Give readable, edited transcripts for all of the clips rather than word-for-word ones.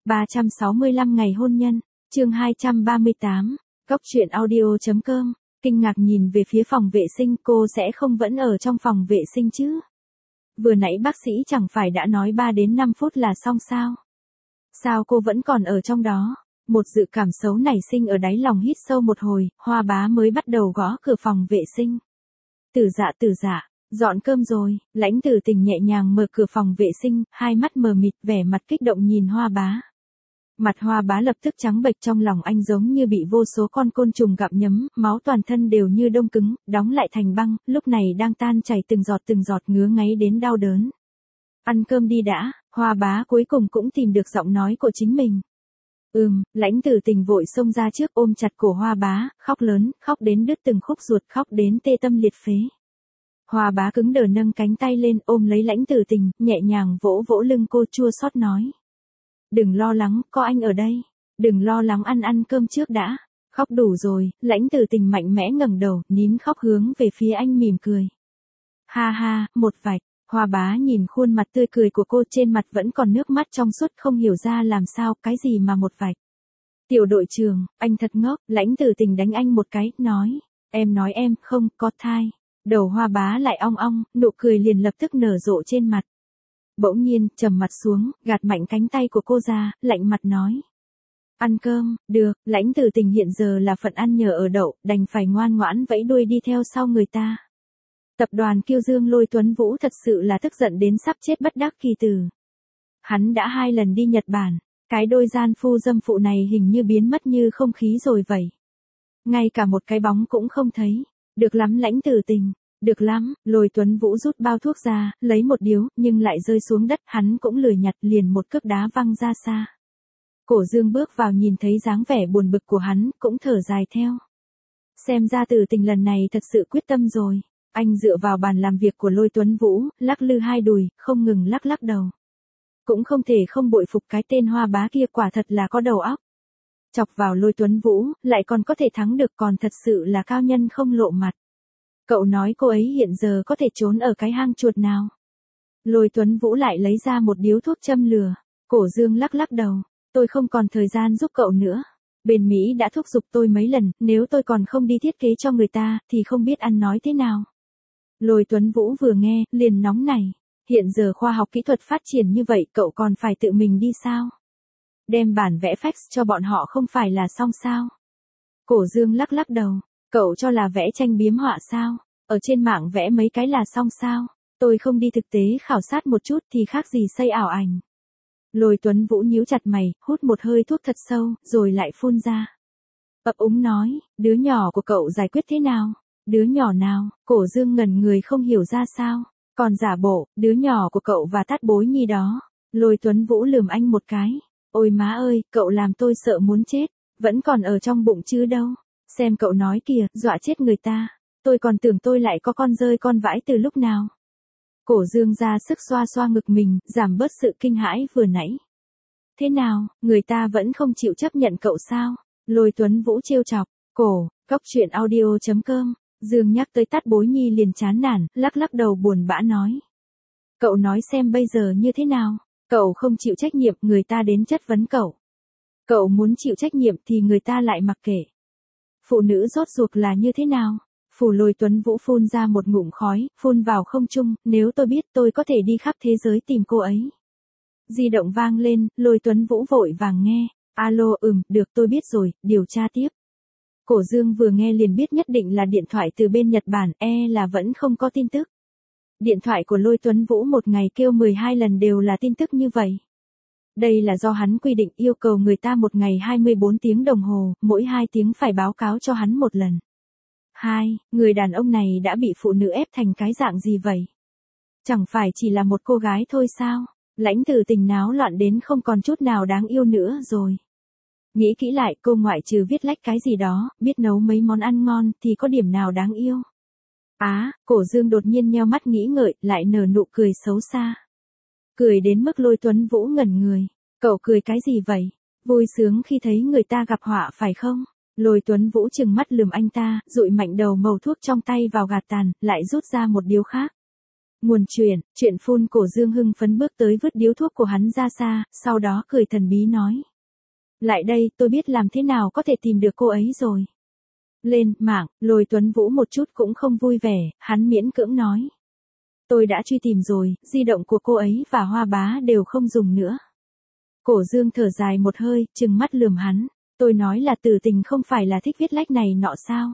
365 ngày hôn nhân, chương 238, Cốc truyện audio.com, kinh ngạc nhìn về phía phòng vệ sinh, cô sẽ không vẫn ở trong phòng vệ sinh chứ? Vừa nãy bác sĩ chẳng phải đã nói 3 đến 5 phút là xong sao? Sao cô vẫn còn ở trong đó? Một dự cảm xấu nảy sinh ở đáy lòng, hít sâu một hồi, Hoa Bá mới bắt đầu gõ cửa phòng vệ sinh. Tử dạ, dọn cơm rồi. Lãnh Tử Tình nhẹ nhàng mở cửa phòng vệ sinh, hai mắt mờ mịt, vẻ mặt kích động nhìn Hoa Bá. Mặt Hoa Bá lập tức trắng bệch, trong lòng anh giống như bị vô số con côn trùng gặm nhấm, máu toàn thân đều như đông cứng, đóng lại thành băng, lúc này đang tan chảy từng giọt ngứa ngáy đến đau đớn. Ăn cơm đi đã. Hoa Bá cuối cùng cũng tìm được giọng nói của chính mình. Lãnh Tử Tình vội xông ra trước, ôm chặt cổ Hoa Bá, khóc lớn, khóc đến đứt từng khúc ruột, khóc đến tê tâm liệt phế. Hoa Bá cứng đờ nâng cánh tay lên, ôm lấy Lãnh Tử Tình, nhẹ nhàng vỗ vỗ lưng cô, chua xót nói. Đừng lo lắng, có anh ở đây. Đừng lo lắng, ăn cơm trước đã. Khóc đủ rồi. Lãnh Tử Tình mạnh mẽ ngẩng đầu, nín khóc hướng về phía anh mỉm cười. Ha ha, một vạch. Hoa Bá nhìn khuôn mặt tươi cười của cô, trên mặt vẫn còn nước mắt trong suốt, không hiểu ra làm sao, cái gì mà một vạch. Tiểu đội trưởng, anh thật ngốc. Lãnh Tử Tình đánh anh một cái, nói. Em nói em không có thai. Đầu Hoa Bá lại ong ong, nụ cười liền lập tức nở rộ trên mặt. Bỗng nhiên, trầm mặt xuống, gạt mạnh cánh tay của cô ra, lạnh mặt nói. Ăn cơm, được. Lãnh Tử Tình hiện giờ là phận ăn nhờ ở đậu, đành phải ngoan ngoãn vẫy đuôi đi theo sau người ta. Tập đoàn Kiêu Dương Lôi Tuấn Vũ thật sự là tức giận đến sắp chết bất đắc kỳ tử. Hắn đã 2 lần đi Nhật Bản, cái đôi gian phu dâm phụ này hình như biến mất như không khí rồi vậy. Ngay cả một cái bóng cũng không thấy. Được lắm Lãnh Tử Tình, được lắm. Lôi Tuấn Vũ rút bao thuốc ra, lấy một điếu, nhưng lại rơi xuống đất, hắn cũng lười nhặt, liền một cước đá văng ra xa. Cổ Dương bước vào nhìn thấy dáng vẻ buồn bực của hắn, cũng thở dài theo. Xem ra Tử Tình lần này thật sự quyết tâm rồi. Anh dựa vào bàn làm việc của Lôi Tuấn Vũ, lắc lư hai đùi, không ngừng lắc đầu. Cũng không thể không bội phục cái tên Hoa Bá kia, quả thật là có đầu óc. Chọc vào Lôi Tuấn Vũ, lại còn có thể thắng được, còn thật sự là cao nhân không lộ mặt. Cậu nói cô ấy hiện giờ có thể trốn ở cái hang chuột nào? Lôi Tuấn Vũ lại lấy ra một điếu thuốc châm lửa. Cổ Dương lắc đầu. Tôi không còn thời gian giúp cậu nữa. Bên Mỹ đã thúc giục tôi mấy lần, nếu tôi còn không đi thiết kế cho người ta, thì không biết ăn nói thế nào. Lôi Tuấn Vũ vừa nghe, liền nóng nảy. Hiện giờ khoa học kỹ thuật phát triển như vậy, cậu còn phải tự mình đi sao? Đem bản vẽ fax cho bọn họ không phải là xong sao? Cổ Dương lắc đầu. Cậu cho là vẽ tranh biếm họa sao? Ở trên mạng vẽ mấy cái là xong sao? Tôi không đi thực tế khảo sát một chút thì khác gì xây ảo ảnh. Lôi Tuấn Vũ nhíu chặt mày, hút một hơi thuốc thật sâu, rồi lại phun ra. Ấp úng nói, đứa nhỏ của cậu giải quyết thế nào? Đứa nhỏ nào? Cổ Dương ngẩn người không hiểu ra sao. Còn giả bộ, đứa nhỏ của cậu và Tát Bối Nhi đó. Lôi Tuấn Vũ lườm anh một cái. Ôi má ơi, cậu làm tôi sợ muốn chết. Vẫn còn ở trong bụng chứ đâu. Xem cậu nói kìa, dọa chết người ta. Tôi còn tưởng tôi lại có con rơi con vãi từ lúc nào. Cổ Dương ra sức xoa ngực mình, giảm bớt sự kinh hãi vừa nãy. Thế nào, người ta vẫn không chịu chấp nhận cậu sao? Lôi Tuấn Vũ trêu chọc. Cốc truyện audio.com. Dương nhắc tới Tát Bối Nhi liền chán nản, lắc đầu buồn bã nói. Cậu nói xem bây giờ như thế nào? Cậu không chịu trách nhiệm, người ta đến chất vấn cậu. Cậu muốn chịu trách nhiệm thì người ta lại mặc kệ. Phụ nữ rốt ruột là như thế nào? Lôi Tuấn Vũ phun ra một ngụm khói, phun vào không trung, nếu tôi biết tôi có thể đi khắp thế giới tìm cô ấy. Di động vang lên, Lôi Tuấn Vũ vội vàng nghe. Alo, được tôi biết rồi, điều tra tiếp. Cổ Dương vừa nghe liền biết nhất định là điện thoại từ bên Nhật Bản, là vẫn không có tin tức. Điện thoại của Lôi Tuấn Vũ một ngày kêu 12 lần đều là tin tức như vậy. Đây là do hắn quy định, yêu cầu người ta một ngày 24 tiếng đồng hồ, mỗi 2 tiếng phải báo cáo cho hắn một lần. Người đàn ông này đã bị phụ nữ ép thành cái dạng gì vậy? Chẳng phải chỉ là một cô gái thôi sao? Lãnh Tử Tình náo loạn đến không còn chút nào đáng yêu nữa rồi. Nghĩ kỹ lại, cô ngoại trừ viết lách cái gì đó, biết nấu mấy món ăn ngon, thì có điểm nào đáng yêu? Cổ Dương đột nhiên nheo mắt nghĩ ngợi, lại nở nụ cười xấu xa. Cười đến mức Lôi Tuấn Vũ ngẩn người. Cậu cười cái gì vậy? Vui sướng khi thấy người ta gặp họa phải không? Lôi Tuấn Vũ trừng mắt lườm anh ta, dụi mạnh đầu mẩu thuốc trong tay vào gạt tàn, lại rút ra một điếu khác. Nguồn chuyện phun. Cổ Dương hưng phấn bước tới vứt điếu thuốc của hắn ra xa, sau đó cười thần bí nói. Lại đây, tôi biết làm thế nào có thể tìm được cô ấy rồi. Lên mạng, Lôi Tuấn Vũ một chút cũng không vui vẻ, hắn miễn cưỡng nói. Tôi đã truy tìm rồi, di động của cô ấy và Hoa Bá đều không dùng nữa. Cổ Dương thở dài một hơi, trừng mắt lườm hắn. Tôi nói là Tử Tình không phải là thích viết lách này nọ sao?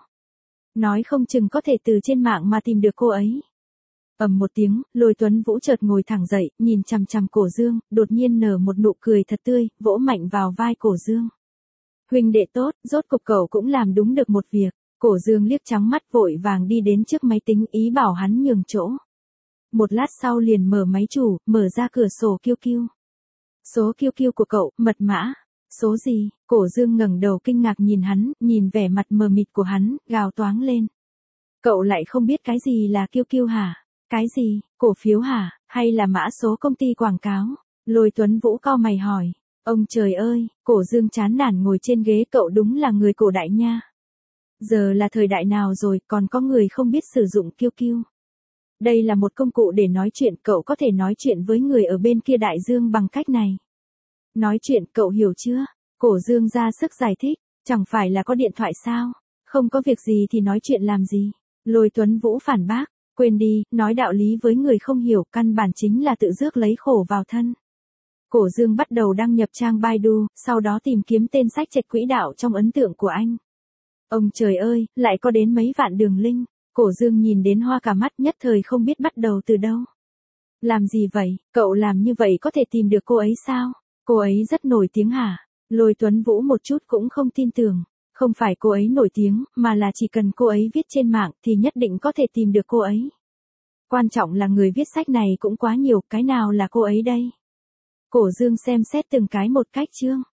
Nói không chừng có thể từ trên mạng mà tìm được cô ấy. Ầm một tiếng, Lôi Tuấn Vũ chợt ngồi thẳng dậy, nhìn chằm chằm Cổ Dương, đột nhiên nở một nụ cười thật tươi, vỗ mạnh vào vai Cổ Dương. Huynh đệ tốt, rốt cục cậu cũng làm đúng được một việc. Cổ Dương liếc trắng mắt vội vàng đi đến trước máy tính ý bảo hắn nhường chỗ. Một lát sau liền mở máy chủ, mở ra cửa sổ QQ. Số QQ của cậu, mật mã. Số gì? Cổ Dương ngẩng đầu kinh ngạc nhìn hắn, nhìn vẻ mặt mờ mịt của hắn, gào toáng lên. Cậu lại không biết cái gì là QQ hả? Cái gì? Cổ phiếu hả? Hay là mã số công ty quảng cáo? Lôi Tuấn Vũ cau mày hỏi. Ông trời ơi, Cổ Dương chán nản ngồi trên ghế, cậu đúng là người cổ đại nha. Giờ là thời đại nào rồi, còn có người không biết sử dụng QQ. Đây là một công cụ để nói chuyện, cậu có thể nói chuyện với người ở bên kia đại dương bằng cách này. Nói chuyện, cậu hiểu chưa? Cổ Dương ra sức giải thích, chẳng phải là có điện thoại sao? Không có việc gì thì nói chuyện làm gì? Lôi Tuấn Vũ phản bác, quên đi, nói đạo lý với người không hiểu, căn bản chính là tự rước lấy khổ vào thân. Cổ Dương bắt đầu đăng nhập trang Baidu, sau đó tìm kiếm tên sách trạch quỹ đạo trong ấn tượng của anh. Ông trời ơi, lại có đến mấy vạn đường link. Cổ Dương nhìn đến hoa cả mắt, nhất thời không biết bắt đầu từ đâu. Làm gì vậy? Cậu làm như vậy có thể tìm được cô ấy sao? Cô ấy rất nổi tiếng hả? Lôi Tuấn Vũ một chút cũng không tin tưởng. Không phải cô ấy nổi tiếng, mà là chỉ cần cô ấy viết trên mạng thì nhất định có thể tìm được cô ấy. Quan trọng là người viết sách này cũng quá nhiều, cái nào là cô ấy đây? Cổ Dương xem xét từng cái một cách chương.